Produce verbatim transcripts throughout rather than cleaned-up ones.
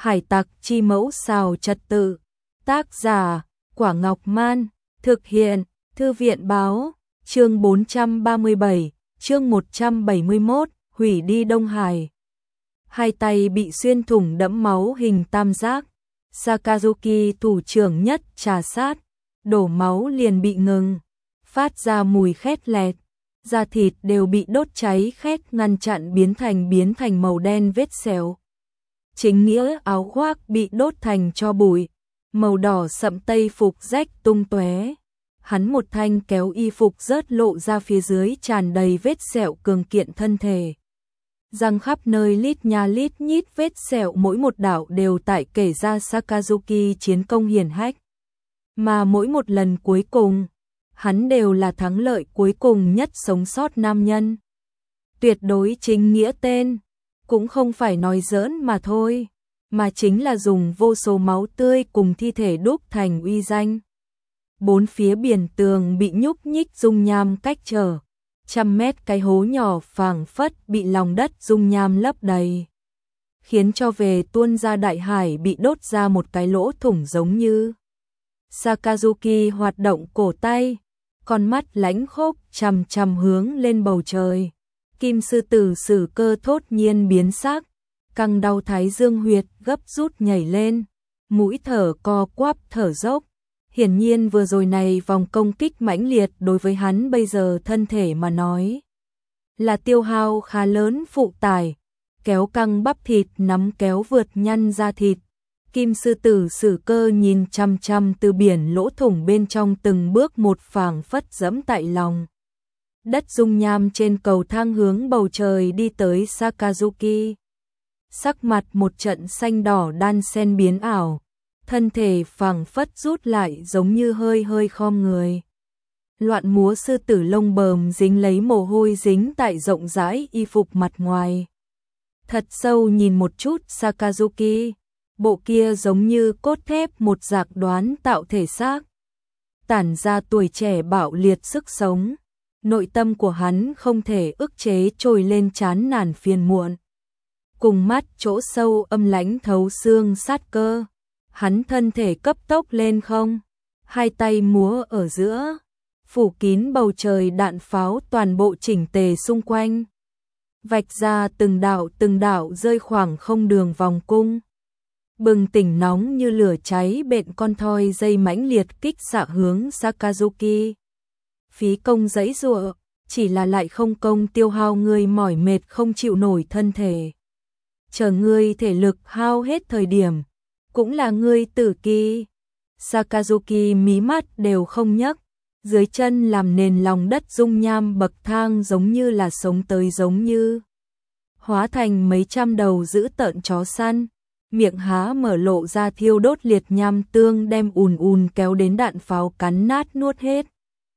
Hải tặc chi mẫu xào trật tự. Tác giả, Quả Ngọc Man. Thực hiện, Thư viện Báo. Chương bốn trăm ba mươi bảy, chương một trăm bảy mươi mốt, hủy đi Đông Hải. Hai tay bị xuyên thủng đẫm máu hình tam giác. Sakazuki thủ trưởng nhất trà sát, đổ máu liền bị ngừng, phát ra mùi khét lẹt. Da thịt đều bị đốt cháy khét ngăn chặn biến thành biến thành màu đen vết sẹo. Chính nghĩa áo khoác bị đốt thành tro bụi, màu đỏ sậm tây phục rách tung tóe. Hắn một thanh kéo y phục rớt lộ ra phía dưới tràn đầy vết sẹo cường kiện thân thể. Răng khắp nơi lít nha lít nhít vết sẹo, mỗi một đạo đều tại kể ra Sakazuki chiến công hiển hách. Mà mỗi một lần cuối cùng, hắn đều là thắng lợi cuối cùng nhất sống sót nam nhân. Tuyệt đối chính nghĩa tên, cũng không phải nói giỡn mà thôi, mà chính là dùng vô số máu tươi cùng thi thể đúc thành uy danh. Bốn phía biển tường bị nhúc nhích dung nham cách trở, trăm mét cái hố nhỏ phảng phất bị lòng đất dung nham lấp đầy, khiến cho về tuôn ra đại hải bị đốt ra một cái lỗ thủng giống như. Sakazuki hoạt động cổ tay, con mắt lãnh khốc chằm chằm hướng lên bầu trời. Kim sư tử sử cơ thốt nhiên biến sắc, căng đau thái dương huyệt gấp rút nhảy lên, mũi thở co quắp thở dốc. Hiển nhiên vừa rồi này vòng công kích mãnh liệt đối với hắn bây giờ thân thể mà nói là tiêu hao khá lớn phụ tải, kéo căng bắp thịt nắm kéo vượt nhăn da thịt. Kim sư tử sử cơ nhìn chăm chăm từ biển lỗ thủng bên trong từng bước một phảng phất dẫm tại lòng đất dung nham trên cầu thang hướng bầu trời đi tới Sakazuki. Sắc mặt một trận xanh đỏ đan xen biến ảo, thân thể phảng phất rút lại giống như hơi hơi khom người. Loạn múa sư tử lông bờm dính lấy mồ hôi dính tại rộng rãi y phục mặt ngoài. Thật sâu nhìn một chút Sakazuki, bộ kia giống như cốt thép một dạc đoán tạo thể xác, tản ra tuổi trẻ bạo liệt sức sống. Nội tâm của hắn không thể ức chế trồi lên chán nản phiền muộn. Cùng mắt chỗ sâu âm lãnh thấu xương sát cơ, hắn thân thể cấp tốc lên không, hai tay múa ở giữa, phủ kín bầu trời đạn pháo toàn bộ chỉnh tề xung quanh, vạch ra từng đạo từng đạo rơi khoảng không đường vòng cung. Bừng tỉnh nóng như lửa cháy bện con thoi dây mãnh liệt kích xạ hướng Sakazuki. Phí công giãy giụa, chỉ là lại không công tiêu hao người mỏi mệt không chịu nổi thân thể. Chờ ngươi thể lực hao hết thời điểm, cũng là ngươi tử kỳ. Sakazuki mí mắt đều không nhấc, dưới chân làm nền lòng đất dung nham bậc thang giống như là sống tới giống như. Hóa thành mấy trăm đầu dữ tợn chó săn, miệng há mở lộ ra thiêu đốt liệt nham tương đem ùn ùn kéo đến đạn pháo cắn nát nuốt hết.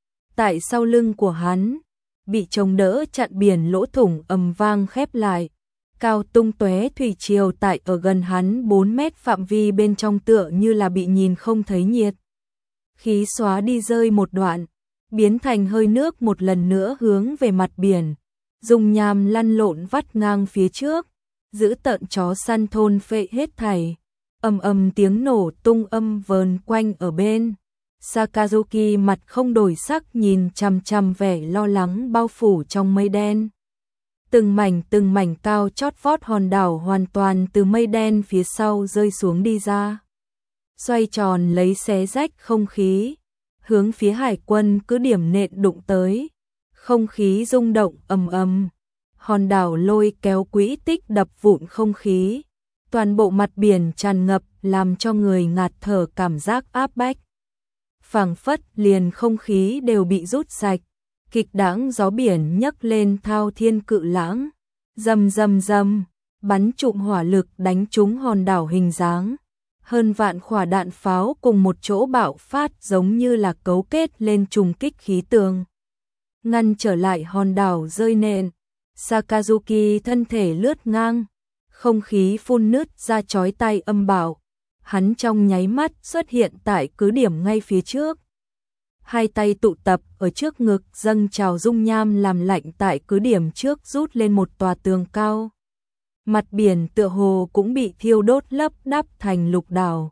Tại sau lưng của hắn, bị chống đỡ chặn biển lỗ thủng ầm vang khép lại, cao tung tóe thủy triều tại ở gần hắn bốn mét phạm vi bên trong tựa như là bị nhìn không thấy nhiệt. Khí xóa đi rơi một đoạn, biến thành hơi nước một lần nữa hướng về mặt biển, dung nham lăn lộn vắt ngang phía trước, giữ tợn chó săn thôn phệ hết thảy. Ầm ầm tiếng nổ tung âm vờn quanh ở bên. Sakazuki mặt không đổi sắc nhìn chằm chằm vẻ lo lắng bao phủ trong mây đen. Từng mảnh từng mảnh cao chót vót hòn đảo hoàn toàn từ mây đen phía sau rơi xuống đi ra. Xoay tròn lấy xé rách không khí, hướng phía hải quân cứ điểm nện đụng tới. Không khí rung động ầm ầm, hòn đảo lôi kéo quỹ tích đập vụn không khí. Toàn bộ mặt biển tràn ngập làm cho người ngạt thở cảm giác áp bách. Phảng phất liền không khí đều bị rút sạch, kịch đãng gió biển nhấc lên thao thiên cự lãng, rầm rầm rầm, bắn trụm hỏa lực đánh trúng hòn đảo hình dáng. Hơn vạn quả đạn pháo cùng một chỗ bạo phát giống như là cấu kết lên trùng kích khí tường, ngăn trở lại hòn đảo rơi nện. Sakazuki thân thể lướt ngang, không khí phun nứt ra chói tai âm bạo. Hắn trong nháy mắt xuất hiện tại cứ điểm ngay phía trước. Hai tay tụ tập ở trước ngực dâng trào dung nham làm lạnh tại cứ điểm trước rút lên một tòa tường cao. mặt biển tựa hồ cũng bị thiêu đốt lấp đắp thành lục đảo.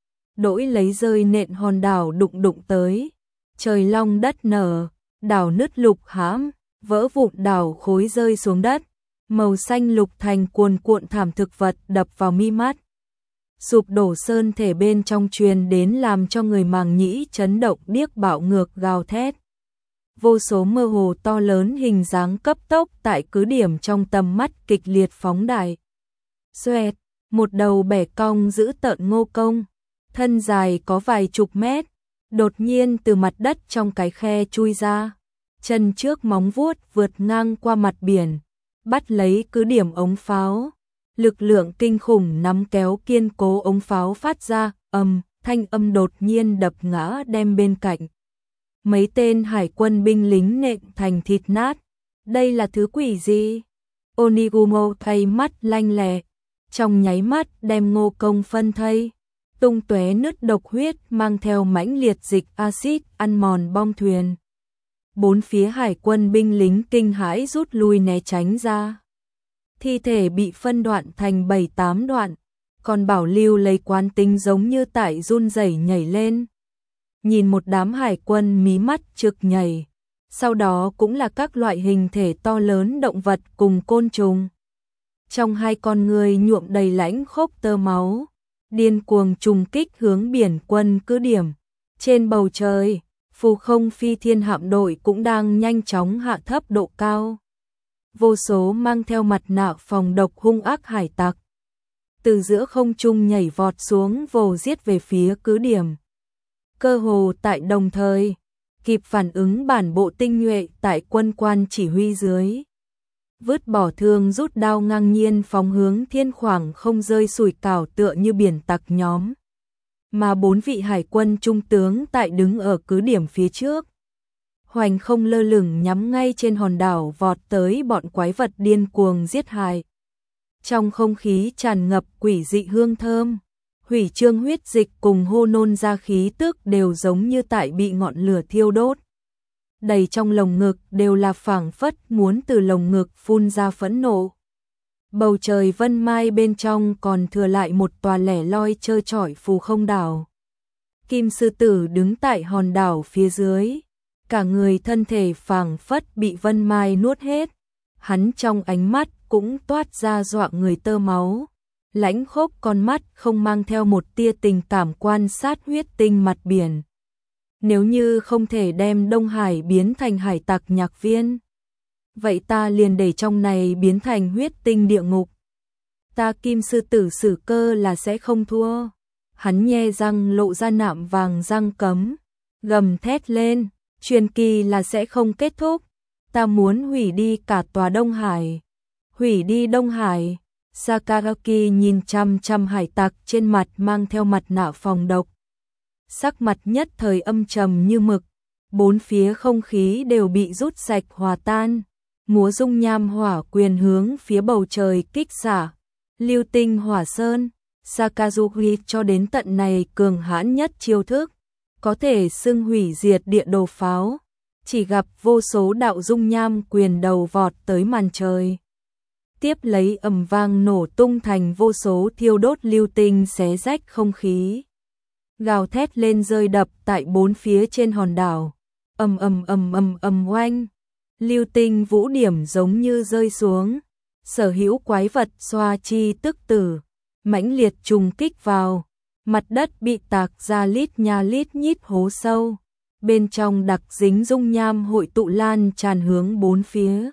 Đỗi lấy rơi nện hòn đảo đụng đụng tới, trời long đất nở, đảo nứt lục hãm, vỡ vụn đảo khối rơi xuống đất, màu xanh lục thành cuồn cuộn thảm thực vật đập vào mi mắt. Sụp đổ sơn thể bên trong truyền đến làm cho người màng nhĩ chấn động điếc bạo ngược gào thét. Vô số mơ hồ to lớn hình dáng cấp tốc tại cứ điểm trong tầm mắt kịch liệt phóng đại. Xoẹt, một đầu bẻ cong giữ tợn ngô công, thân dài có vài chục mét, đột nhiên từ mặt đất trong cái khe chui ra, chân trước móng vuốt vượt ngang qua mặt biển, bắt lấy cứ điểm ống pháo. Lực lượng kinh khủng nắm kéo kiên cố ống pháo phát ra, ầm, thanh âm đột nhiên đập ngã đem bên cạnh. Mấy tên hải quân binh lính nện thành thịt nát. Đây là thứ quỷ gì? Onigumo thay mắt lanh lẹ, trong nháy mắt đem Ngô Công phân thây, tung tóe nứt độc huyết mang theo mãnh liệt dịch axit ăn mòn bong thuyền. Bốn phía hải quân binh lính kinh hãi rút lui né tránh ra. Thi thể bị phân đoạn thành bảy tám đoạn, còn Bảo Lưu lấy quán tính giống như tại run rẩy nhảy lên. Nhìn một đám hải quân mí mắt trực nhảy, sau đó cũng là các loại hình thể to lớn động vật cùng côn trùng. Trong hai con người nhuộm đầy lãnh khốc tơ máu, điên cuồng trùng kích hướng biển quân cứ điểm. Trên bầu trời, phù không phi thiên hạm đội cũng đang nhanh chóng hạ thấp độ cao. Vô số mang theo mặt nạ phòng độc hung ác hải tặc từ giữa không trung nhảy vọt xuống vồ giết về phía cứ điểm. Cơ hồ tại đồng thời, kịp phản ứng bản bộ tinh nhuệ tại quân quan chỉ huy dưới. Vứt bỏ thương rút đao ngang nhiên phóng hướng thiên khoảng không rơi sủi cảo tựa như biển tặc nhóm. Mà bốn vị hải quân trung tướng tại đứng ở cứ điểm phía trước. Hoành không lơ lửng nhắm ngay trên hòn đảo vọt tới bọn quái vật điên cuồng giết hại. Trong không khí tràn ngập quỷ dị hương thơm, hủy chương huyết dịch cùng hô nôn ra khí tức đều giống như tại bị ngọn lửa thiêu đốt. Đầy trong lồng ngực đều là phảng phất muốn từ lồng ngực phun ra phẫn nộ. Bầu trời vân mai bên trong còn thừa lại một tòa lẻ loi trơ trọi phù không đảo. Kim sư tử đứng tại hòn đảo phía dưới, cả người thân thể phảng phất bị vân mai nuốt hết. Hắn trong ánh mắt cũng toát ra dọa người tơ máu, lãnh khốc con mắt không mang theo một tia tình cảm quan sát huyết tinh mặt biển. Nếu như không thể đem Đông Hải biến thành hải tặc nhạc viên, vậy ta liền để trong này biến thành huyết tinh địa ngục. Ta Kim sư tử Sử Cơ là sẽ không thua. Hắn nhe răng lộ ra nạm vàng răng cấm, gầm thét lên, truyền kỳ là sẽ không kết thúc. Ta muốn hủy đi cả tòa Đông Hải. Hủy đi Đông Hải. Sakaraki nhìn chăm chăm hải tặc trên mặt mang theo mặt nạ phòng độc. Sắc mặt nhất thời âm trầm như mực, bốn phía không khí đều bị rút sạch hòa tan. Múa dung nham hỏa quyền hướng phía bầu trời kích xả. Lưu tinh hỏa sơn, Sakazuki cho đến tận này cường hãn nhất chiêu thức, có thể xưng hủy diệt địa đồ pháo. Chỉ gặp vô số đạo dung nham quyền đầu vọt tới màn trời. Tiếp lấy ầm vang nổ tung thành vô số thiêu đốt lưu tinh xé rách không khí. Gào thét lên rơi đập tại bốn phía trên hòn đảo. Ầm ầm ầm ầm ầm oanh. Lưu tinh vũ điểm giống như rơi xuống. Sở hữu quái vật xoa chi tức tử, mãnh liệt trùng kích vào. Mặt đất bị tạc ra lít nha lít nhít hố sâu. Bên trong đặc dính dung nham hội tụ lan tràn hướng bốn phía.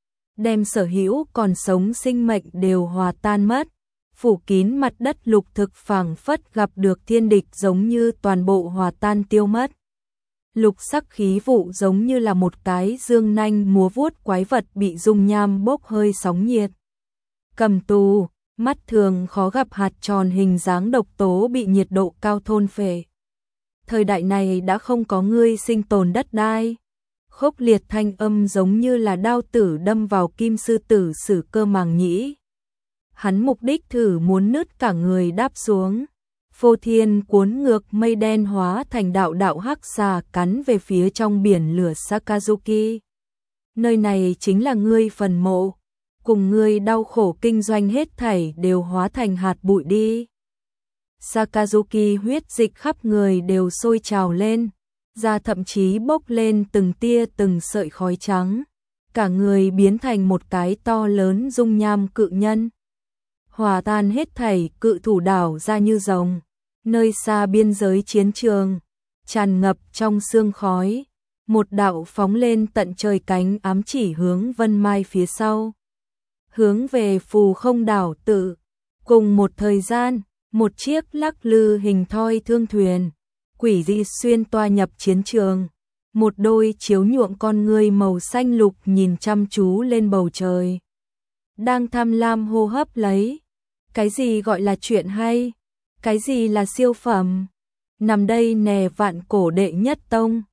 Đem sở hữu còn sống sinh mệnh đều hòa tan mất. Phủ kín mặt đất lục thực phảng phất gặp được thiên địch giống như toàn bộ hòa tan tiêu mất. Lục sắc khí vụ giống như là một cái dương nanh múa vuốt quái vật bị dung nham bốc hơi sóng nhiệt. Cầm tù, mắt thường khó gặp hạt tròn hình dáng độc tố bị nhiệt độ cao thôn phệ. Thời đại này đã không có ngươi sinh tồn đất đai. Khốc liệt thanh âm giống như là đao tử đâm vào Kim sư tử Sử Cơ màng nhĩ. Hắn mục đích thử muốn nứt cả người đáp xuống. Phô thiên cuốn ngược mây đen hóa thành đạo đạo hắc xà cắn về phía trong biển lửa Sakazuki. Nơi này chính là ngươi phần mộ. cùng ngươi đau khổ kinh doanh hết thảy đều hóa thành hạt bụi đi. Sakazuki huyết dịch khắp người đều sôi trào lên, da thậm chí bốc lên từng tia từng sợi khói trắng, cả người biến thành một cái to lớn dung nham cự nhân. Hòa tan hết thảy, cự thủ đảo ra như rồng, nơi xa biên giới chiến trường, tràn ngập trong sương khói, một đạo phóng lên tận trời cánh ám chỉ hướng Vân Mai phía sau, hướng về Phù Không đảo tự. Cùng một thời gian, một chiếc lắc lư hình thoi thương thuyền, quỷ dị xuyên toa nhập chiến trường, một đôi chiếu nhuộm con ngươi màu xanh lục nhìn chăm chú lên bầu trời, đang tham lam hô hấp lấy. Cái gì gọi là chuyện hay? Cái gì là siêu phẩm? Nằm đây nè vạn cổ đệ nhất tông.